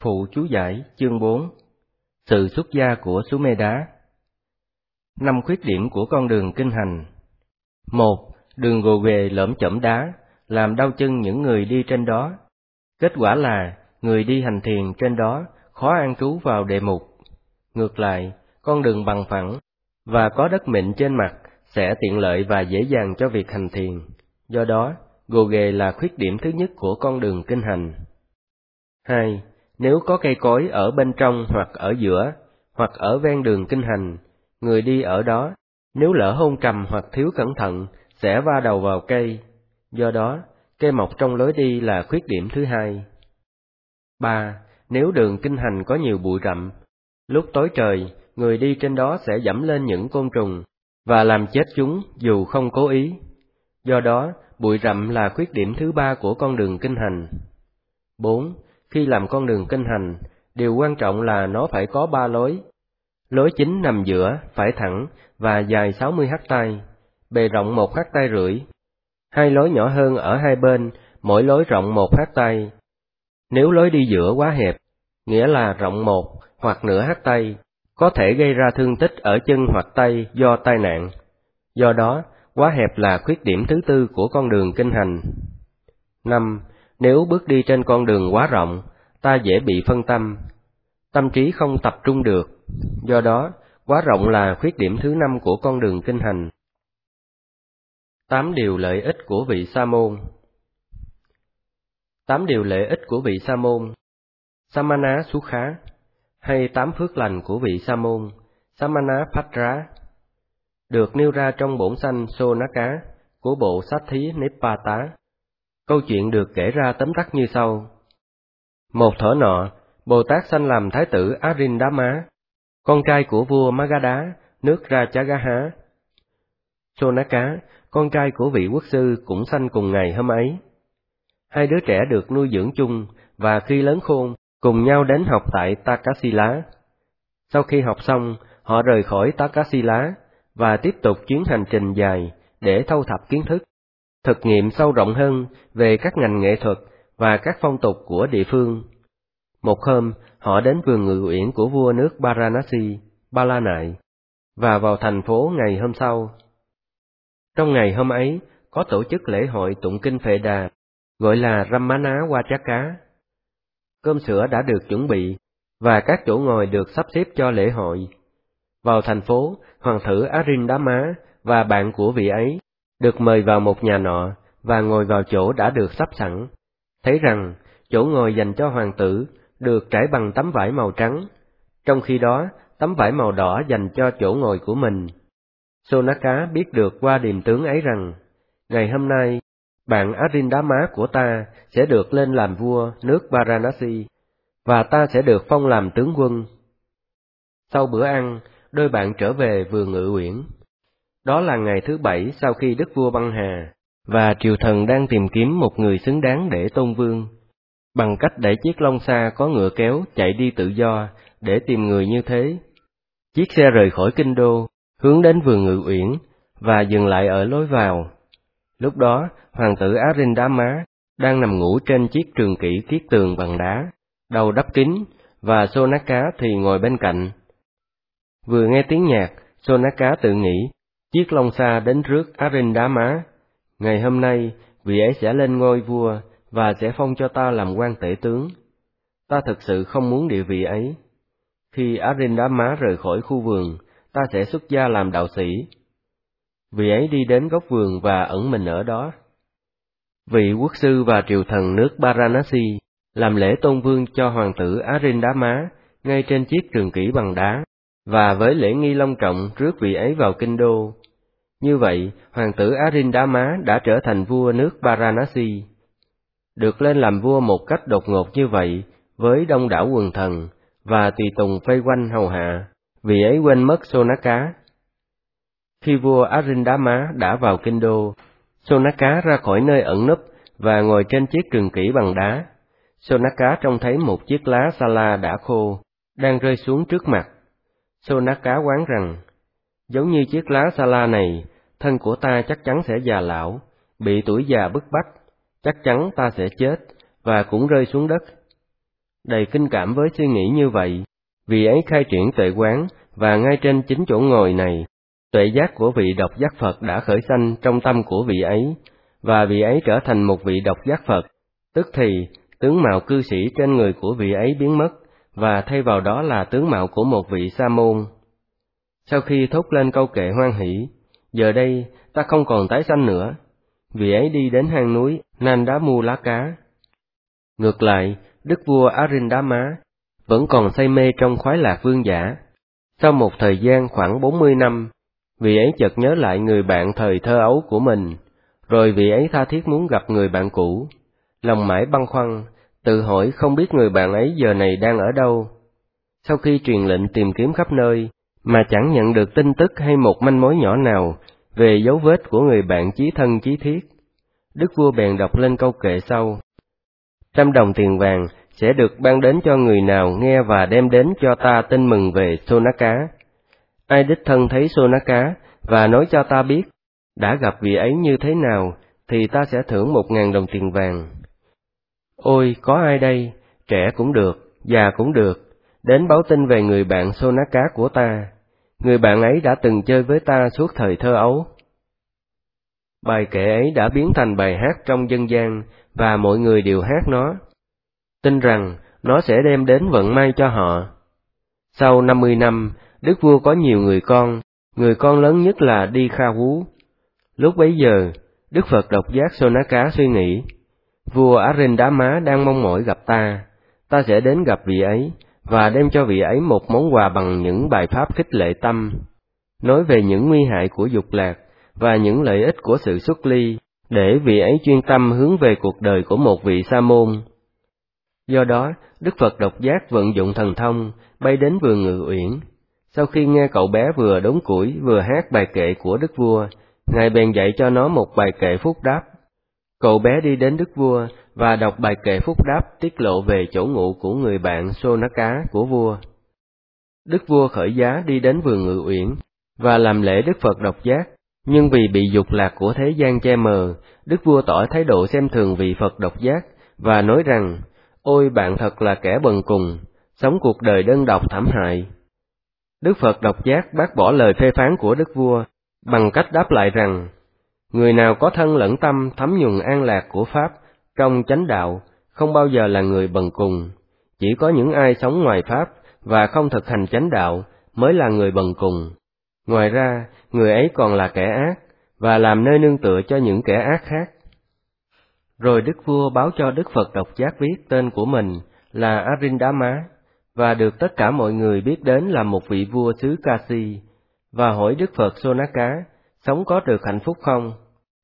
Phụ chú giải chương 4. Sự xuất gia của Sumedha. 5 khuyết điểm của con đường kinh hành. 1. Đường gồ ghề lởm chởm đá, làm đau chân những người đi trên đó. Kết quả là, người đi hành thiền trên đó khó an trú vào địa mục. Ngược lại, con đường bằng phẳng và có đất mịn trên mặt sẽ tiện lợi và dễ dàng cho việc hành thiền. Do đó, gồ ghề là khuyết điểm thứ nhất của con đường kinh hành. 2. Nếu có cây cối ở bên trong hoặc ở giữa, hoặc ở ven đường kinh hành, người đi ở đó, nếu lỡ hôn trầm hoặc thiếu cẩn thận, sẽ va đầu vào cây. Do đó, cây mọc trong lối đi là khuyết điểm thứ hai. 3. Nếu đường kinh hành có nhiều bụi rậm, lúc tối trời, người đi trên đó sẽ dẫm lên những côn trùng, và làm chết chúng dù không cố ý. Do đó, bụi rậm là khuyết điểm thứ ba của con đường kinh hành. 4. Khi làm con đường kinh hành, điều quan trọng là nó phải có 3 lối. Lối chính nằm giữa, phải thẳng và dài 60 ha, bề rộng 1 ha rưỡi. 2 lối nhỏ hơn ở hai bên, mỗi lối rộng 1 ha. Nếu lối đi giữa quá hẹp, nghĩa là rộng 1 hoặc nửa ha, có thể gây ra thương tích ở chân hoặc tay do tai nạn. Do đó, quá hẹp là khuyết điểm thứ tư của con đường kinh hành. 5. Nếu bước đi trên con đường quá rộng, ta dễ bị phân tâm. Tâm trí không tập trung được. Do đó, quá rộng là khuyết điểm thứ 5 của con đường kinh hành. 8 điều lợi ích của vị sa môn. 8 điều lợi ích của vị sa môn. Samana Sukha, hay 8 phước lành của vị sa môn, Samana Phatra, được nêu ra trong bổn sanh Sonaka của bộ Sát Thí Nipata. Câu chuyện được kể ra tóm tắt như sau. Một thuở nọ, Bồ Tát sanh làm thái tử Arindama, con trai của vua Magadha, nước Rajagaha. Sonaka, con trai của vị quốc sư, cũng sanh cùng ngày hôm ấy. Hai đứa trẻ được nuôi dưỡng chung, và khi lớn khôn, cùng nhau đến học tại Takasila. Sau khi học xong, họ rời khỏi Takasila, và tiếp tục chuyến hành trình dài để thâu thập kiến thức, thực nghiệm sâu rộng hơn về các ngành nghệ thuật và các phong tục của địa phương. Một hôm, họ đến vườn ngự uyển của vua nước Varanasi, Bala Nại, và vào thành phố ngày hôm sau. Trong ngày hôm ấy, có tổ chức lễ hội tụng kinh Phệ Đà, gọi là Ramana Vachaka. Cơm sữa đã được chuẩn bị, và các chỗ ngồi được sắp xếp cho lễ hội. Vào thành phố, hoàng tử Arindama và bạn của vị ấy được mời vào một nhà nọ, và ngồi vào chỗ đã được sắp sẵn. Thấy rằng, chỗ ngồi dành cho hoàng tử được trải bằng tấm vải màu trắng, trong khi đó tấm vải màu đỏ dành cho chỗ ngồi của mình. Sonaka biết được qua điềm tướng ấy rằng, ngày hôm nay, bạn Arindama của ta sẽ được lên làm vua nước Varanasi, và ta sẽ được phong làm tướng quân. Sau bữa ăn, đôi bạn trở về vườn ngự uyển. Đó là ngày thứ 7 sau khi đức vua băng hà, và triều thần đang tìm kiếm một người xứng đáng để tôn vương, bằng cách đẩy chiếc long xa có ngựa kéo chạy đi tự do để tìm người như thế. Chiếc xe rời khỏi kinh đô, hướng đến vườn ngự uyển, và dừng lại ở lối vào. Lúc đó, hoàng tử Arindama đang nằm ngủ trên chiếc trường kỷ kiết tường bằng đá, đầu đắp kín, và Sonaka thì ngồi bên cạnh. Vừa nghe tiếng nhạc, Sonaka tự nghĩ, chiếc long xa đến rước Arindama. Ngày hôm nay, vị ấy sẽ lên ngôi vua, và sẽ phong cho ta làm quan tể tướng. Ta thực sự không muốn địa vị ấy. Khi Arindama rời khỏi khu vườn, ta sẽ xuất gia làm đạo sĩ. Vị ấy đi đến góc vườn và ẩn mình ở đó. Vị quốc sư và triều thần nước Varanasi làm lễ tôn vương cho hoàng tử Arindama ngay trên chiếc trường kỷ bằng đá, và với lễ nghi long trọng rước vị ấy vào kinh đô. Như vậy, hoàng tử Arindama đã trở thành vua nước Varanasi. Được lên làm vua một cách đột ngột như vậy, với đông đảo quần thần, và tùy tùng vây quanh hầu hạ, vị ấy quên mất Sonaka. Khi vua Arindama đã vào kinh đô, Sonaka ra khỏi nơi ẩn núp và ngồi trên chiếc trường kỷ bằng đá. Sonaka trông thấy một chiếc lá sala đã khô, đang rơi xuống trước mặt. Sonaka đoán rằng, giống như chiếc lá sala này, thân của ta chắc chắn sẽ già lão, bị tuổi già bức bách, chắc chắn ta sẽ chết, và cũng rơi xuống đất. Đầy kinh cảm với suy nghĩ như vậy, vị ấy khai triển tuệ quán, và ngay trên chính chỗ ngồi này, tuệ giác của vị độc giác Phật đã khởi sanh trong tâm của vị ấy, và vị ấy trở thành một vị độc giác Phật. Tức thì, tướng mạo cư sĩ trên người của vị ấy biến mất, và thay vào đó là tướng mạo của một vị sa môn. Sau khi thốt lên câu kệ hoan hỷ, giờ đây ta không còn tái sanh nữa, vị ấy đi đến hang núi Nandamulaka. Ngược lại, đức vua Arindama vẫn còn say mê trong khoái lạc vương giả. Sau một thời gian khoảng 40 năm, vị ấy chợt nhớ lại người bạn thời thơ ấu của mình, rồi vị ấy tha thiết muốn gặp người bạn cũ. Lòng mãi băn khoăn, tự hỏi không biết người bạn ấy giờ này đang ở đâu. Sau khi truyền lệnh tìm kiếm khắp nơi, mà chẳng nhận được tin tức hay một manh mối nhỏ nào về dấu vết của người bạn chí thân chí thiết, đức vua bèn đọc lên câu kệ sau: 100 đồng tiền vàng sẽ được ban đến cho người nào nghe và đem đến cho ta tin mừng về Sonaka. Ai đích thân thấy Sonaka và nói cho ta biết đã gặp vị ấy như thế nào, thì ta sẽ thưởng 1.000 đồng tiền vàng. Ôi, có ai đây, trẻ cũng được, già cũng được, đến báo tin về người bạn Sonaka của ta. Người bạn ấy đã từng chơi với ta suốt thời thơ ấu. Bài kệ ấy đã biến thành bài hát trong dân gian, và mọi người đều hát nó, tin rằng nó sẽ đem đến vận may cho họ. Sau 50 năm, đức vua có nhiều người con lớn nhất là Đi Kha Vú. Lúc bấy giờ, Đức Phật độc giác Sonaka suy nghĩ, vua Arindama đang mong mỏi gặp ta sẽ đến gặp vị ấy, và đem cho vị ấy một món quà bằng những bài pháp khích lệ tâm, nói về những nguy hại của dục lạc và những lợi ích của sự xuất ly, để vị ấy chuyên tâm hướng về cuộc đời của một vị sa môn. Do đó, Đức Phật độc giác vận dụng thần thông, bay đến vườn Ngự Uyển. Sau khi nghe cậu bé vừa đốn củi vừa hát bài kệ của đức vua, Ngài bèn dạy cho nó một bài kệ phúc đáp. Cậu bé đi đến đức vua và đọc bài kệ phúc đáp tiết lộ về chỗ ngụ của người bạn Sonaka của vua. Đức vua khởi giá đi đến vườn Ngự Uyển và làm lễ Đức Phật độc giác, nhưng vì bị dục lạc của thế gian che mờ, đức vua tỏ thái độ xem thường vị Phật độc giác và nói rằng: ôi, bạn thật là kẻ bần cùng, sống cuộc đời đơn độc thảm hại. Đức Phật độc giác bác bỏ lời phê phán của đức vua bằng cách đáp lại rằng: người nào có thân lẫn tâm thấm nhuần an lạc của Pháp trong chánh đạo không bao giờ là người bần cùng, chỉ có những ai sống ngoài Pháp và không thực hành chánh đạo mới là người bần cùng. Ngoài ra, người ấy còn là kẻ ác, và làm nơi nương tựa cho những kẻ ác khác. Rồi đức vua báo cho Đức Phật độc giác biết tên của mình là Arindama, và được tất cả mọi người biết đến là một vị vua xứ Kasi, và hỏi Đức Phật Sonaka sống có được hạnh phúc không?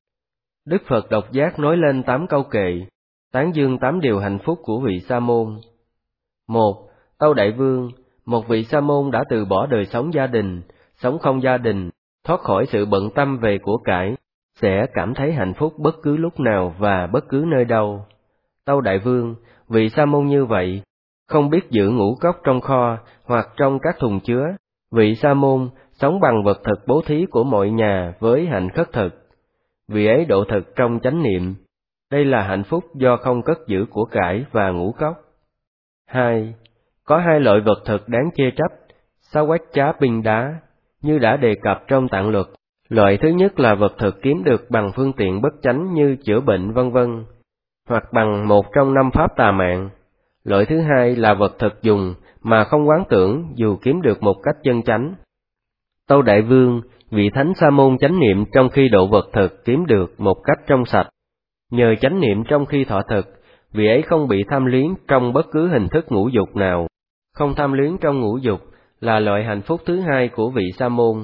Đức Phật độc giác nói lên 8 câu kệ, tán dương 8 điều hạnh phúc của vị sa môn. 1. Tâu Đại Vương, một vị sa môn đã từ bỏ đời sống gia đình, sống không gia đình, thoát khỏi sự bận tâm về của cải, sẽ cảm thấy hạnh phúc bất cứ lúc nào và bất cứ nơi đâu. Tâu Đại Vương, vị sa môn như vậy, không biết giữ ngũ cốc trong kho hoặc trong các thùng chứa. Vị sa môn sống bằng vật thực bố thí của mọi nhà với hạnh khất thực. Vị ấy độ thực trong chánh niệm. Đây là hạnh phúc do không cất giữ của cải và ngũ cốc. 2. Có 2 loại vật thực đáng chê trách, Sawachá Binh Đá, như đã đề cập trong tạng luật. Loại thứ nhất là vật thực kiếm được bằng phương tiện bất chánh như chữa bệnh vân vân, hoặc bằng một trong 5 pháp tà mạng. Loại thứ hai là vật thực dùng mà không quán tưởng dù kiếm được một cách chân chánh. Tâu Đại Vương, vị thánh sa môn chánh niệm trong khi độ vật thực kiếm được một cách trong sạch. Nhờ chánh niệm trong khi thọ thực, vị ấy không bị tham luyến trong bất cứ hình thức ngũ dục nào. Không tham luyến trong ngũ dục là loại hạnh phúc thứ hai của vị sa môn.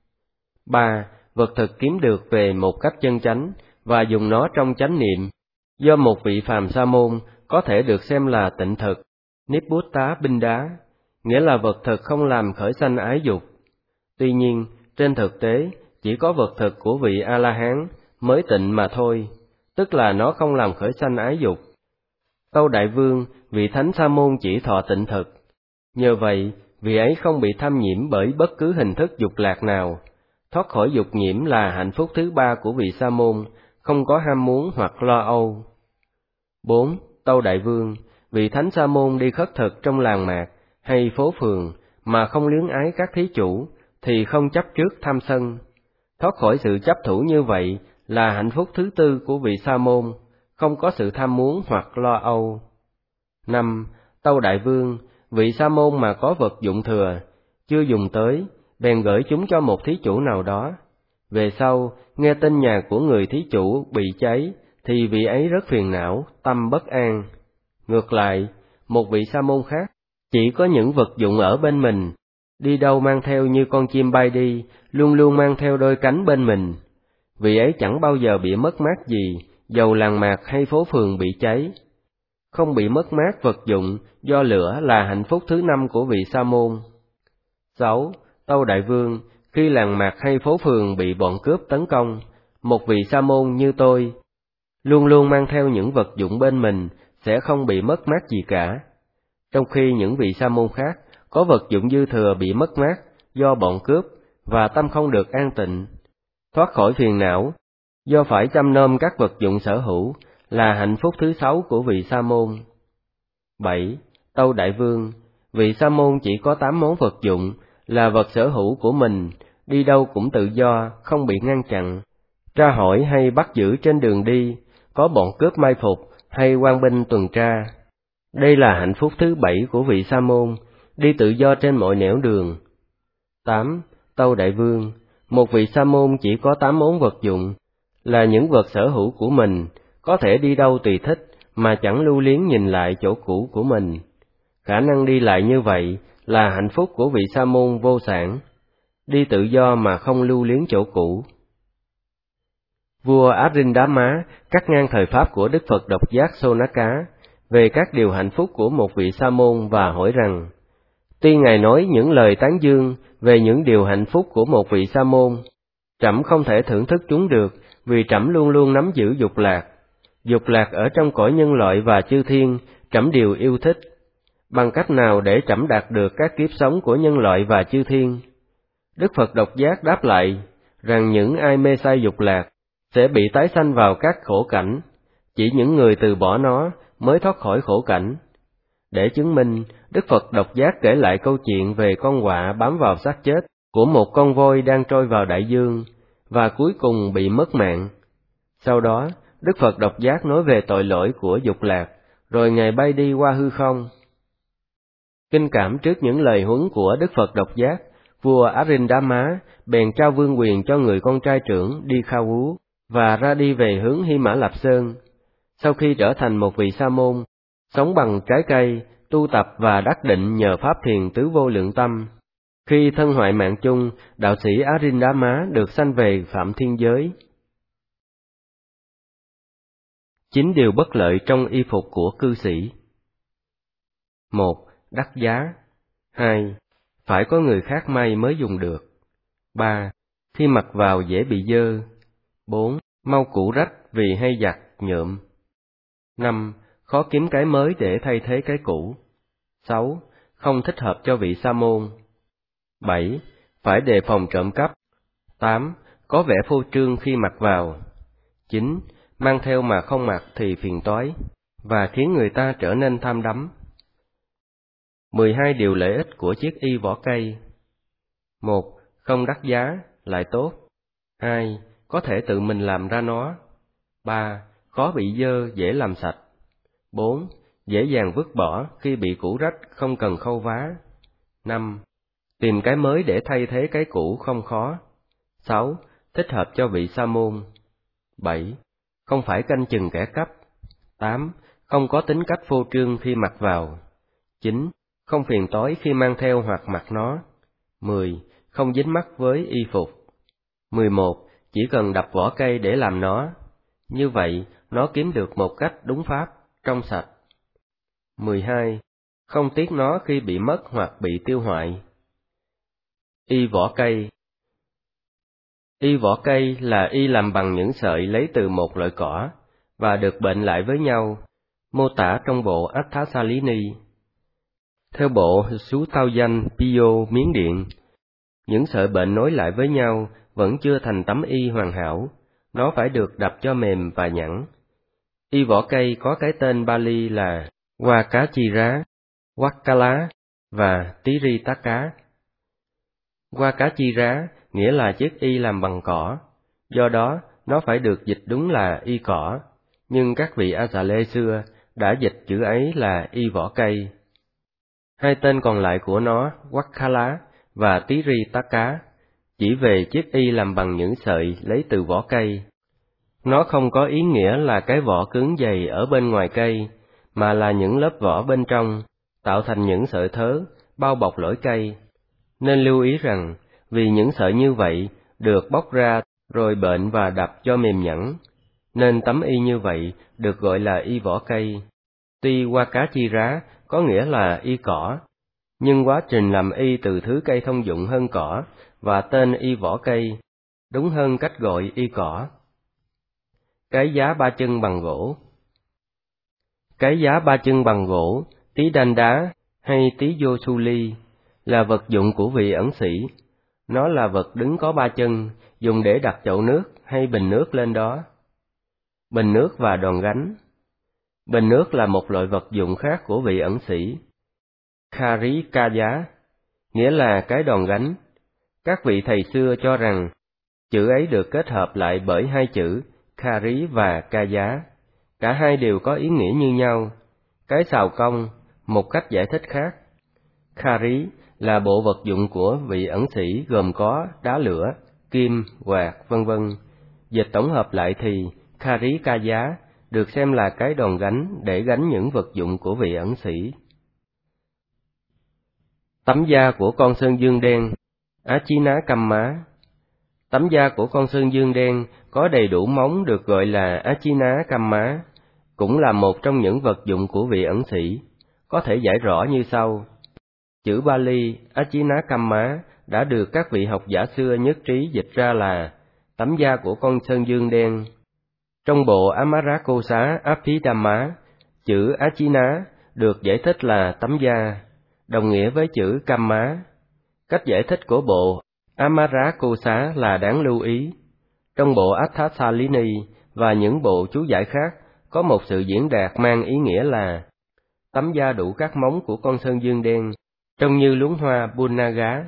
3. Vật thực kiếm được về một cách chân chánh và dùng nó trong chánh niệm, do một vị phàm sa môn có thể được xem là tịnh thực, Nibbutta Binh Đá, nghĩa là vật thực không làm khởi sanh ái dục. Tuy nhiên, trên thực tế, chỉ có vật thực của vị A-la-hán mới tịnh mà thôi, tức là nó không làm khởi sanh ái dục. Tâu Đại Vương, vị thánh sa môn chỉ thọ tịnh thực. Nhờ vậy, vị ấy không bị tham nhiễm bởi bất cứ hình thức dục lạc nào. Thoát khỏi dục nhiễm là hạnh phúc thứ 3 của vị sa môn, không có ham muốn hoặc lo âu. 4. Tâu Đại Vương, Vị Thánh Sa môn đi khất thực trong làng mạc hay phố phường mà không luyến ái các thí chủ, thì không chấp trước tham sân. Thoát khỏi sự chấp thủ như vậy là hạnh phúc thứ tư của vị Sa môn, không có sự tham muốn hoặc lo âu. 5. Tâu Đại Vương, vị Sa môn mà có vật dụng thừa, chưa dùng tới, bèn gửi chúng cho một thí chủ nào đó. Về sau, nghe tin nhà của người thí chủ bị cháy, thì vị ấy rất phiền não, tâm bất an. Ngược lại, một vị Sa môn khác, chỉ có những vật dụng ở bên mình, đi đâu mang theo như con chim bay đi, luôn luôn mang theo đôi cánh bên mình. Vị ấy chẳng bao giờ bị mất mát gì, dầu làng mạc hay phố phường bị cháy. Không bị mất mát vật dụng do lửa là hạnh phúc thứ năm của vị Sa môn. 6. Tâu Đại Vương, khi làng mạc hay phố phường bị bọn cướp tấn công, một vị Sa môn như tôi, luôn luôn mang theo những vật dụng bên mình, sẽ không bị mất mát gì cả. Trong khi những vị Sa môn khác có vật dụng dư thừa bị mất mát do bọn cướp và tâm không được an tịnh. Thoát khỏi phiền não do phải chăm nom các vật dụng sở hữu là hạnh phúc thứ 6 của vị Sa môn. 7. Tâu Đại Vương, vị Sa môn chỉ có 8 món vật dụng là vật sở hữu của mình, đi đâu cũng tự do, không bị ngăn chặn, tra hỏi hay bắt giữ trên đường đi, có bọn cướp mai phục hay quan binh tuần tra. Đây là hạnh phúc thứ 7 của vị Sa môn, đi tự do trên mọi nẻo đường. 8. Tâu Đại Vương, một vị Sa môn chỉ có 8 món vật dụng là những vật sở hữu của mình, có thể đi đâu tùy thích mà chẳng lưu luyến nhìn lại chỗ cũ của mình. Khả năng đi lại như vậy là hạnh phúc của vị Sa môn vô sản, đi tự do mà không lưu luyến chỗ cũ. Vua Arindama cắt ngang thời pháp của Đức Phật độc giác Sonaka về các điều hạnh phúc của một vị Sa môn và hỏi rằng, tuy Ngài nói những lời tán dương về những điều hạnh phúc của một vị Sa môn, trẫm không thể thưởng thức chúng được vì trẫm luôn luôn nắm giữ dục lạc. Dục lạc ở trong cõi nhân loại và chư thiên, trẫm đều yêu thích. Bằng cách nào để trẫm đạt được các kiếp sống của nhân loại và chư thiên? Đức Phật độc giác đáp lại rằng những ai mê say dục lạc sẽ bị tái sanh vào các khổ cảnh, chỉ những người từ bỏ nó mới thoát khỏi khổ cảnh. Để chứng minh, Đức Phật độc giác kể lại câu chuyện về con quạ bám vào xác chết của một con voi đang trôi vào đại dương, và cuối cùng bị mất mạng. Sau đó, Đức Phật độc giác nói về tội lỗi của dục lạc, rồi Ngài bay đi qua hư không. Kinh cảm trước những lời huấn của Đức Phật độc giác, vua Arindama bèn trao vương quyền cho người con trai trưởng đi Khao Ú và ra đi về hướng Hy Mã Lạp Sơn. Sau khi trở thành một vị Sa môn, sống bằng trái cây, tu tập và đắc định nhờ pháp thiền tứ vô lượng tâm. Khi thân hoại mạng chung, đạo sĩ Arindama được sanh về Phạm Thiên Giới. 9 điều bất lợi trong y phục của cư sĩ. 1. Đắt giá. 2. Phải có người khác may mới dùng được. 3. Khi mặc vào dễ bị dơ. 4. Mau cũ rách vì hay giặt, nhuộm. 5. Khó kiếm cái mới để thay thế cái cũ. 6. Không thích hợp cho vị Sa môn. 7. Phải đề phòng trộm cắp. 8. Có vẻ phô trương khi mặc vào. 9. Mang theo mà không mặc thì phiền toái, và khiến người ta trở nên tham đắm. 12 điều lợi ích của chiếc y vỏ cây. 1. Không đắt giá, lại tốt. 2. Có thể tự mình làm ra nó. 3. Khó bị dơ, dễ làm sạch. 4. Dễ dàng vứt bỏ khi bị cũ rách, không cần khâu vá. 5. Tìm cái mới để thay thế cái cũ không khó. 6. Thích hợp cho vị Sa môn. 7. Không phải canh chừng kẻ cắp. 8. Không có tính cách phô trương khi mặc vào. 9. Không phiền toái khi mang theo hoặc mặc nó. 10. Không dính mắc với y phục. 11. Chỉ cần đập vỏ cây để làm nó. Như vậy, nó kiếm được một cách đúng pháp, trong sạch. 12. Không tiếc nó khi bị mất hoặc bị tiêu hoại. Y vỏ cây. Y vỏ cây là y làm bằng những sợi lấy từ một loại cỏ, và được bệnh lại với nhau, mô tả trong bộ Atthasalini. Theo bộ Sú Tao Danh Pio Miến Điện, những sợi bệnh nối lại với nhau vẫn chưa thành tấm y hoàn hảo, nó phải được đập cho mềm và nhẵn. Y vỏ cây có cái tên Pali là Wakachira, Wakkala và Tiritaka. Wakachira nghĩa là chiếc y làm bằng cỏ, do đó nó phải được dịch đúng là y cỏ, nhưng các vị A Xà Lê xưa đã dịch chữ ấy là y vỏ cây. Hai tên còn lại của nó, Wakkala và Tiritaka, chỉ về chiếc y làm bằng những sợi lấy từ vỏ cây. Nó không có ý nghĩa là cái vỏ cứng dày ở bên ngoài cây, mà là những lớp vỏ bên trong, tạo thành những sợi thớ, bao bọc lõi cây. Nên lưu ý rằng, vì những sợi như vậy được bóc ra rồi bệnh và đập cho mềm nhẵn, nên tấm y như vậy được gọi là y vỏ cây. Tuy Wakachira có nghĩa là y cỏ, nhưng quá trình làm y từ thứ cây thông dụng hơn cỏ, và tên y vỏ cây, đúng hơn cách gọi y cỏ. Cái giá ba chân bằng gỗ. Cái giá ba chân bằng gỗ, tí đanh đá hay tí vô su ly, là vật dụng của vị ẩn sĩ. Nó là vật đứng có ba chân, dùng để đặt chậu nước hay bình nước lên đó. Bình nước và đòn gánh. Bình nước là một loại vật dụng khác của vị ẩn sĩ. Kharikaya, nghĩa là cái đòn gánh. Các vị thầy xưa cho rằng, chữ ấy được kết hợp lại bởi hai chữ Khari và Kaya. Cả hai đều có ý nghĩa như nhau. Cái xào cong, một cách giải thích khác. Khari là bộ vật dụng của vị ẩn sĩ gồm có đá lửa, kim, quạt, vân vân. Dịch tổng hợp lại thì Kharikaya được xem là cái đòn gánh để gánh những vật dụng của vị ẩn sĩ. Tấm da của con sơn dương đen, Achinnakamma. Tấm da của con sơn dương đen có đầy đủ móng được gọi là Achinnakamma, cũng là một trong những vật dụng của vị ẩn sĩ, có thể giải rõ như sau. Chữ Bali Achinnakamma đã được các vị học giả xưa nhất trí dịch ra là tấm da của con sơn dương đen. Trong bộ Amarakosa Abhidhamma, chữ Achinna được giải thích là tấm da, đồng nghĩa với chữ Kamma. Cách giải thích của bộ Amarakosa là đáng lưu ý. Trong bộ Atthasalini và những bộ chú giải khác có một sự diễn đạt mang ý nghĩa là tấm da đủ các móng của con sơn dương đen, trông như luống hoa Punnaga.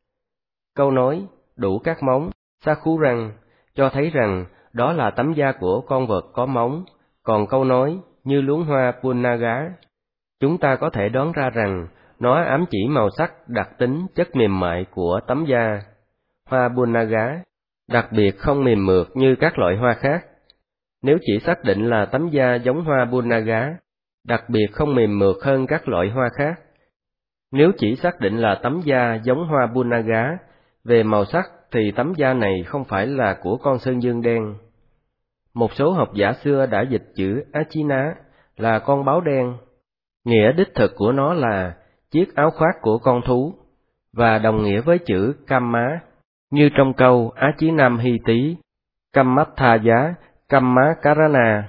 Câu nói đủ các móng, Sakurang, cho thấy rằng đó là tấm da của con vật có móng, còn câu nói như luống hoa Punnaga, chúng ta có thể đoán ra rằng nó ám chỉ màu sắc, đặc tính, chất mềm mại của tấm da. Hoa Punnaga đặc biệt không mềm mượt như các loại hoa khác. Nếu chỉ xác định là tấm da giống hoa Punnaga, đặc biệt không mềm mượt hơn các loại hoa khác. Nếu chỉ xác định là tấm da giống hoa Punnaga, về màu sắc thì tấm da này không phải là của con sơn dương đen. Một số học giả xưa đã dịch chữ Achinna là con báo đen. Nghĩa đích thực của nó là chiếc áo khoác của con thú, và đồng nghĩa với chữ Kamma, như trong câu Achinam Hi Tí, Kammathaya, Kammakarana.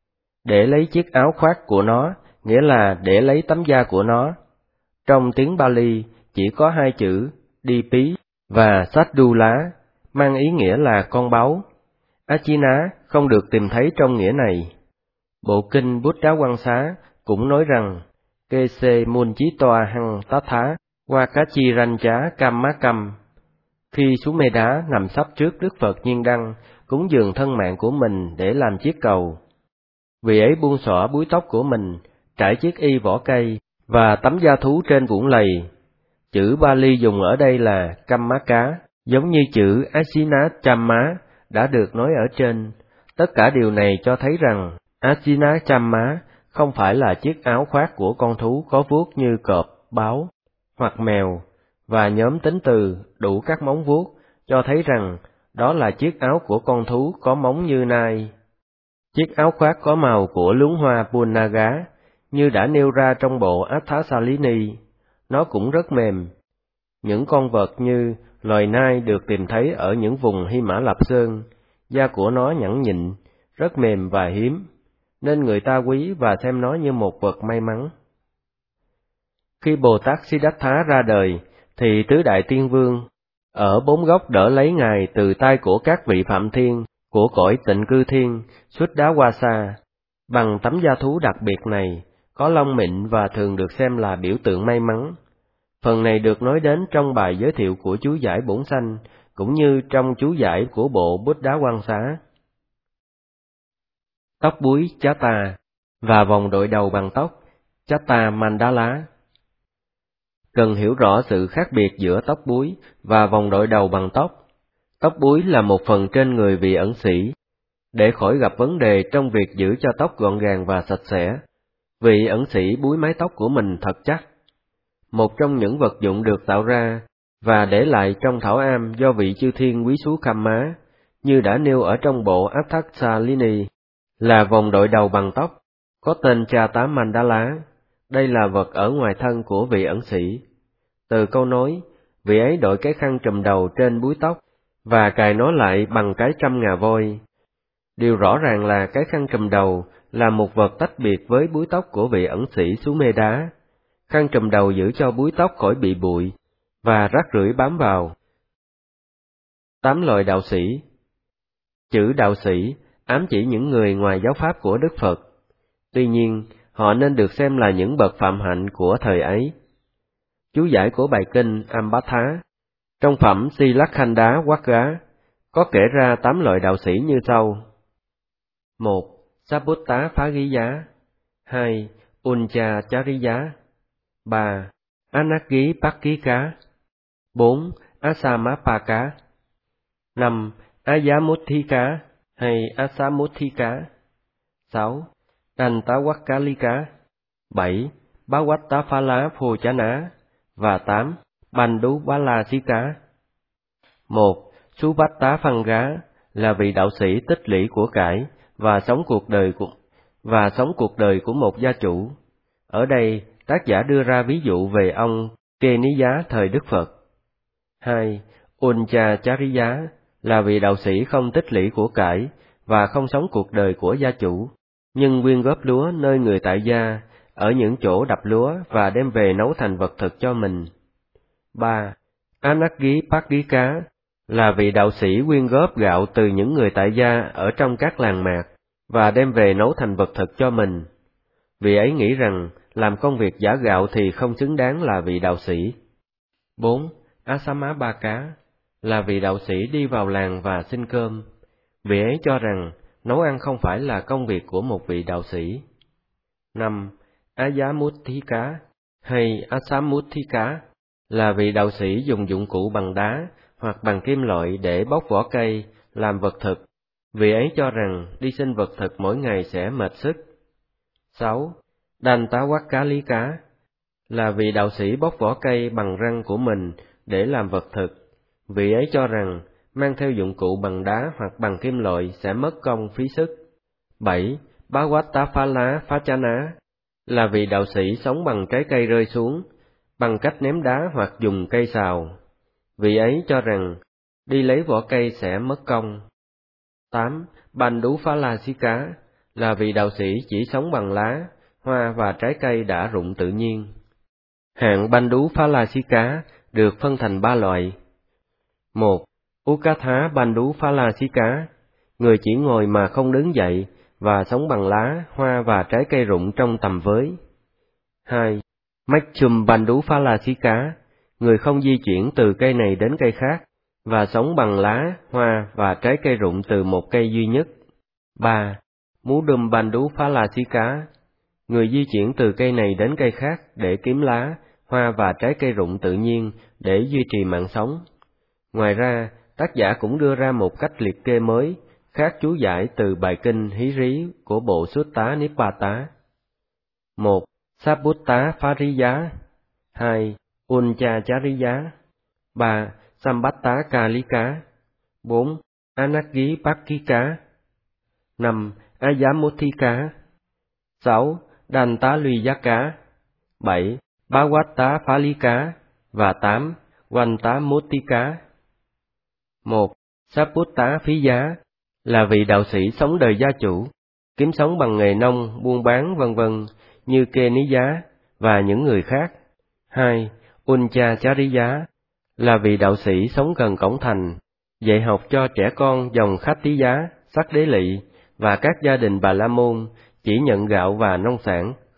Để lấy chiếc áo khoác của nó, nghĩa là để lấy tấm da của nó. Trong tiếng Bali chỉ có hai chữ Dipi và Saddula, mang ý nghĩa là con báu. Achinna không được tìm thấy trong nghĩa này. Bộ kinh Buddha Quang Xá cũng nói rằng, Kese Munchitoa Hăng Tatha Wakachiranja Kammakam. Khi Sumedha nằm sắp trước Đức Phật Nhiên Đăng, cúng dường thân mạng của mình để làm chiếc cầu. Vị ấy buông xõa búi tóc của mình, trải chiếc y vỏ cây và tấm da thú trên vũng lầy. Chữ Bali dùng ở đây là Kammaka, giống như chữ Achinnakamma đã được nói ở trên. Tất cả điều này cho thấy rằng Achinnakamma không phải là chiếc áo khoác của con thú có vuốt như cọp, báo hoặc mèo, và nhóm tính từ đủ các móng vuốt cho thấy rằng đó là chiếc áo của con thú có móng như nai. Chiếc áo khoác có màu của luống hoa Punnaga, như đã nêu ra trong bộ Atthasalini, nó cũng rất mềm. Những con vật như loài nai được tìm thấy ở những vùng Hy Mã Lạp Sơn, da của nó nhẵn nhịn, rất mềm và hiếm, nên người ta quý và xem nó như một vật may mắn. Khi Bồ Tát Siddhartha ra đời, thì tứ đại tiên vương ở bốn góc đỡ lấy ngài từ tay của các vị phạm thiên của cõi Tịnh Cư Thiên, Suddhavasa. Bằng tấm da thú đặc biệt này, có lông mịn và thường được xem là biểu tượng may mắn. Phần này được nói đến trong bài giới thiệu của chú giải Bổn Sanh, cũng như trong chú giải của bộ Bút Đá Quan Xá. Tóc búi Chata và vòng đội đầu bằng tóc Chata Mandala. Cần hiểu rõ sự khác biệt giữa tóc búi và vòng đội đầu bằng tóc. Tóc búi là một phần trên người vị ẩn sĩ, để khỏi gặp vấn đề trong việc giữ cho tóc gọn gàng và sạch sẽ. Vị ẩn sĩ búi mái tóc của mình thật chắc. Một trong những vật dụng được tạo ra và để lại trong thảo am do vị chư thiên quý sú Khamma, như đã nêu ở trong bộ Atthasalini, là vòng đội đầu bằng tóc, có tên Chata Mandala. Đây là vật ở ngoài thân của vị ẩn sĩ. Từ câu nói, vị ấy đội cái khăn trùm đầu trên búi tóc và cài nó lại bằng cái trăm ngà voi. Điều rõ ràng là cái khăn trùm đầu là một vật tách biệt với búi tóc của vị ẩn sĩ xứ Mê Đá. Khăn trùm đầu giữ cho búi tóc khỏi bị bụi và rác rưởi bám vào. 8 loại đạo sĩ. Chữ đạo sĩ ám chỉ những người ngoài giáo pháp của Đức Phật. Tuy nhiên, họ nên được xem là những bậc phạm hạnh của thời ấy. Chú giải của bài kinh Ambātha trong phẩm Silakhanda Vagga có kể ra 8 loại đạo sĩ như sau: 1. Sabbutta Phá-ghi-giá. 2. Uncha-chariya. 3. Anaggi-pakkhika. 4. Asamapaka. 5. Ayamuthika hay Asamuthika. 6. Dantavakkalika. 7. Bhavattaphala Phojana. Và 8. Bandhubalasika. 1. Subattapanga là vị đạo sĩ tích lũy của cải và sống cuộc đời của một gia chủ. Ở đây, tác giả đưa ra ví dụ về ông Keniya thời Đức Phật. 2. Unchachariya là vị đạo sĩ không tích lũy của cải và không sống cuộc đời của gia chủ, nhưng quyên góp lúa nơi người tại gia, ở những chỗ đập lúa và đem về nấu thành vật thực cho mình. 3. Anaggi-pakkhika là vị đạo sĩ quyên góp gạo từ những người tại gia ở trong các làng mạc và đem về nấu thành vật thực cho mình. Vị ấy nghĩ rằng làm công việc giả gạo thì không xứng đáng là vị đạo sĩ. 4. Asamapaka là vị đạo sĩ đi vào làng và xin cơm. Vị ấy cho rằng nấu ăn không phải là công việc của một vị đạo sĩ. 5. Ayamuthika hay Asamuthika là vị đạo sĩ dùng dụng cụ bằng đá hoặc bằng kim loại để bóc vỏ cây, làm vật thực. Vị ấy cho rằng đi xin vật thực mỗi ngày sẽ mệt sức. 6. Dantavakkalika là vị đạo sĩ bóc vỏ cây bằng răng của mình để làm vật thực. Vị ấy cho rằng mang theo dụng cụ bằng đá hoặc bằng kim loại sẽ mất công phí sức. 7. Bhavattaphala Phojana là vị đạo sĩ sống bằng trái cây rơi xuống, bằng cách ném đá hoặc dùng cây xào. Vị ấy cho rằng đi lấy vỏ cây sẽ mất công. 8. Bandhubalasika là vị đạo sĩ chỉ sống bằng lá, hoa và trái cây đã rụng tự nhiên. Hạng Bandhubalasika được phân thành 3 loại. 1. Ukatha Bandhubalasika, người chỉ ngồi mà không đứng dậy và sống bằng lá, hoa và trái cây rụng trong tầm với. 2. Machchum Bandhubalasika, người không di chuyển từ cây này đến cây khác và sống bằng lá, hoa và trái cây rụng từ một cây duy nhất. 3. Mudum Bandhubalasika, người di chuyển từ cây này đến cây khác để kiếm lá, hoa và trái cây rụng tự nhiên để duy trì mạng sống. Ngoài ra, tác giả cũng đưa ra một cách liệt kê mới, khác chú giải từ bài kinh Hí Rí của bộ Sutta Nipata. 1. Sabbutta Phariya. 2. Unchachariya. 3. Sambatta Kalika. 4. Anaggi-pakkhika. 5. Ayamuthika. 6. Dantavakkalika. 7. Bhavattaphalika. Và 8. Vantamutika. 1. Sabbutta Phiya là vị đạo sĩ sống đời gia chủ, kiếm sống bằng nghề nông, buôn bán vân vân như Keniya và những người khác. 2. Unchachariya là vị đạo sĩ sống gần cổng thành, dạy học cho trẻ con dòng Khattiya, Sắc Đế Lỵ và các gia đình Bà La Môn chỉ nhận gạo và nông sản,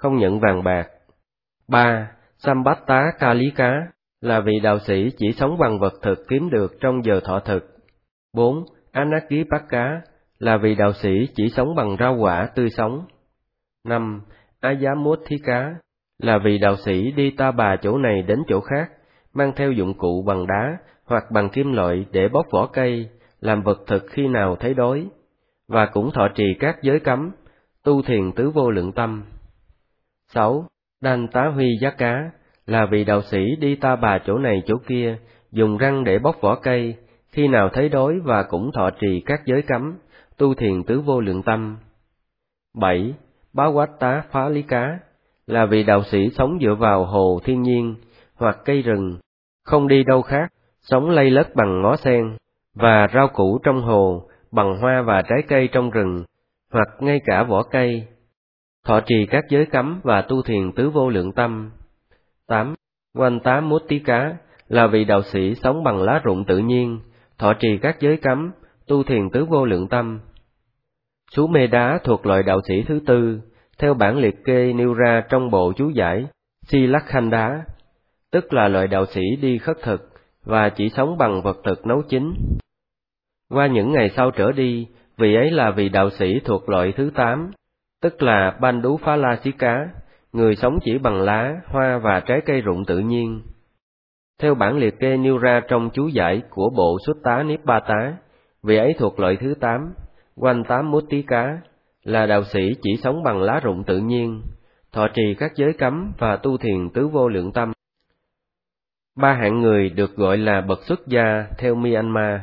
không nhận vàng bạc. 3. Sambatta Kalika, là vị đạo sĩ chỉ sống bằng vật thực kiếm được trong giờ thọ thực. 4. Anakipaka, là vị đạo sĩ chỉ sống bằng rau quả tươi sống. 5. Ayamuthika, là vị đạo sĩ đi ta bà chỗ này đến chỗ khác, mang theo dụng cụ bằng đá hoặc bằng kim loại để bóc vỏ cây, làm vật thực khi nào thấy đói, và cũng thọ trì các giới cấm, tu thiền tứ vô lượng tâm. 6. Đan Tá Huy Giác Cá, là vị đạo sĩ đi ta bà chỗ này chỗ kia, dùng răng để bóc vỏ cây, khi nào thấy đói và cũng thọ trì các giới cấm, tu thiền tứ vô lượng tâm. 7. Bá Quát Tá Phá Lý Cá, là vị đạo sĩ sống dựa vào hồ thiên nhiên hoặc cây rừng, không đi đâu khác, sống lây lất bằng ngó sen và rau củ trong hồ, bằng hoa và trái cây trong rừng, hoặc ngay cả vỏ cây, thọ trì các giới cấm và tu thiền tứ vô lượng tâm. 8. Quanh Tá Mút Tí Cá, là vị đạo sĩ sống bằng lá rụng tự nhiên, thọ trì các giới cấm, tu thiền tứ vô lượng tâm. Sú Mê Đá thuộc loại đạo sĩ thứ tư, theo bản liệt kê nêu ra trong bộ chú giải Silakhanda, tức là loại đạo sĩ đi khất thực và chỉ sống bằng vật thực nấu chín. Qua những ngày sau trở đi, vị ấy là vị đạo sĩ thuộc loại thứ 8, tức là Bandú Phá La Xí Cá, người sống chỉ bằng lá, hoa và trái cây rụng tự nhiên. Theo bản liệt kê nêu ra trong chú giải của bộ Sutta Nibbata, vị ấy thuộc loại thứ 8, Quanh Tám Mút Tí Cá, là đạo sĩ chỉ sống bằng lá rụng tự nhiên, thọ trì các giới cấm và tu thiền tứ vô lượng tâm. 3 hạng người được gọi là bậc xuất gia theo Myanmar.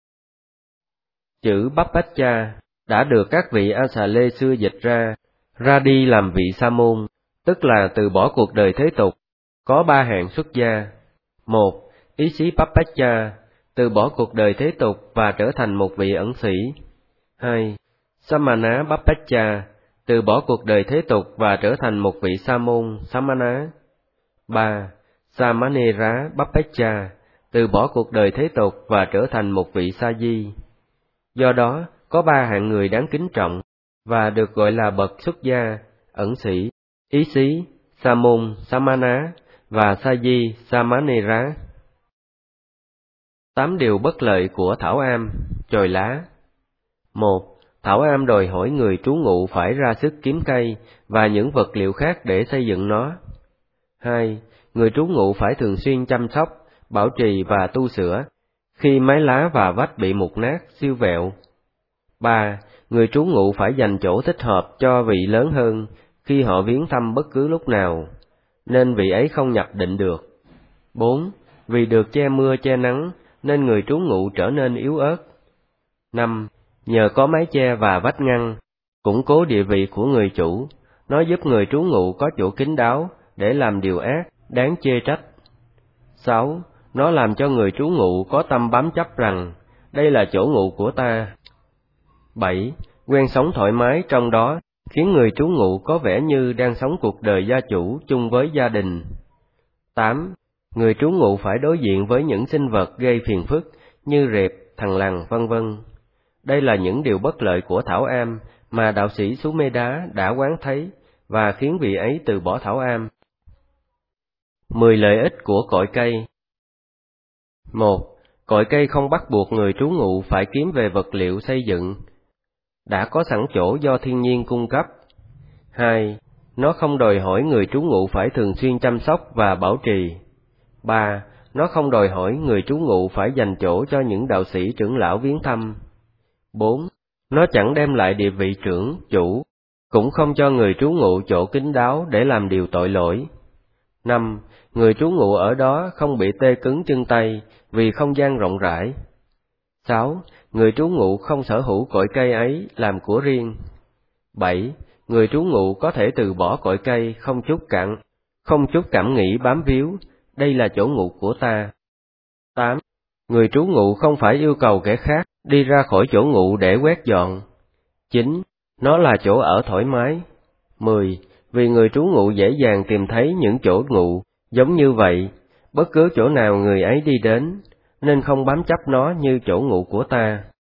Chữ Bappacha đã được các vị A Xà Lê xưa dịch ra đi làm vị sa môn, tức là từ bỏ cuộc đời thế tục. Có 3 hạng xuất gia. 1. Ý xí Bappacha, từ bỏ cuộc đời thế tục và trở thành một vị ẩn sĩ. 2. Samana Bappacha, từ bỏ cuộc đời thế tục và trở thành một vị sa môn Samana. 3. Samanera Bappacha, từ bỏ cuộc đời thế tục và trở thành một vị sa di. Do đó, có 3 hạng người đáng kính trọng, và được gọi là bậc xuất gia, ẩn sĩ, ý xí, sa môn, samana, và sa di, samanera. 8 điều bất lợi của thảo am, chồi lá. 1. Thảo am đòi hỏi người trú ngụ phải ra sức kiếm cây và những vật liệu khác để xây dựng nó. 2. Người trú ngụ phải thường xuyên chăm sóc, bảo trì và tu sửa, khi mái lá và vách bị mục nát, siêu vẹo. 3. Người trú ngụ phải dành chỗ thích hợp cho vị lớn hơn khi họ viếng thăm bất cứ lúc nào, nên vị ấy không nhập định được. 4. Vì được che mưa che nắng, nên người trú ngụ trở nên yếu ớt. 5. Nhờ có mái che và vách ngăn, củng cố địa vị của người chủ, nó giúp người trú ngụ có chỗ kín đáo để làm điều ác, đáng chê trách. 6. Nó làm cho người trú ngụ có tâm bám chấp rằng, đây là chỗ ngụ của ta. 7. Quen sống thoải mái trong đó, khiến người trú ngụ có vẻ như đang sống cuộc đời gia chủ chung với gia đình. 8. Người trú ngụ phải đối diện với những sinh vật gây phiền phức như rệp, thằn lằn, vân vân. Đây là những điều bất lợi của thảo am mà đạo sĩ Sú Mê Đá đã quán thấy và khiến vị ấy từ bỏ thảo am. 10 lợi ích của cội cây. 1. Cội cây không bắt buộc người trú ngụ phải kiếm về vật liệu xây dựng, đã có sẵn chỗ do thiên nhiên cung cấp. 2. Nó không đòi hỏi người trú ngụ phải thường xuyên chăm sóc và bảo trì. 3. Nó không đòi hỏi người trú ngụ phải dành chỗ cho những đạo sĩ trưởng lão viếng thăm. 4. Nó chẳng đem lại địa vị trưởng, chủ, cũng không cho người trú ngụ chỗ kín đáo để làm điều tội lỗi. 5. Người trú ngụ ở đó không bị tê cứng chân tay vì không gian rộng rãi. 6. Người trú ngụ không sở hữu cội cây ấy làm của riêng. 7. Người trú ngụ có thể từ bỏ cội cây không chút cảm nghĩ bám víu, đây là chỗ ngụ của ta. 8. Người trú ngụ không phải yêu cầu kẻ khác đi ra khỏi chỗ ngụ để quét dọn. 9. Nó là chỗ ở thoải mái. 10. Vì người trú ngụ dễ dàng tìm thấy những chỗ ngụ giống như vậy, bất cứ chỗ nào người ấy đi đến, nên không bám chấp nó như chỗ ngụ của ta.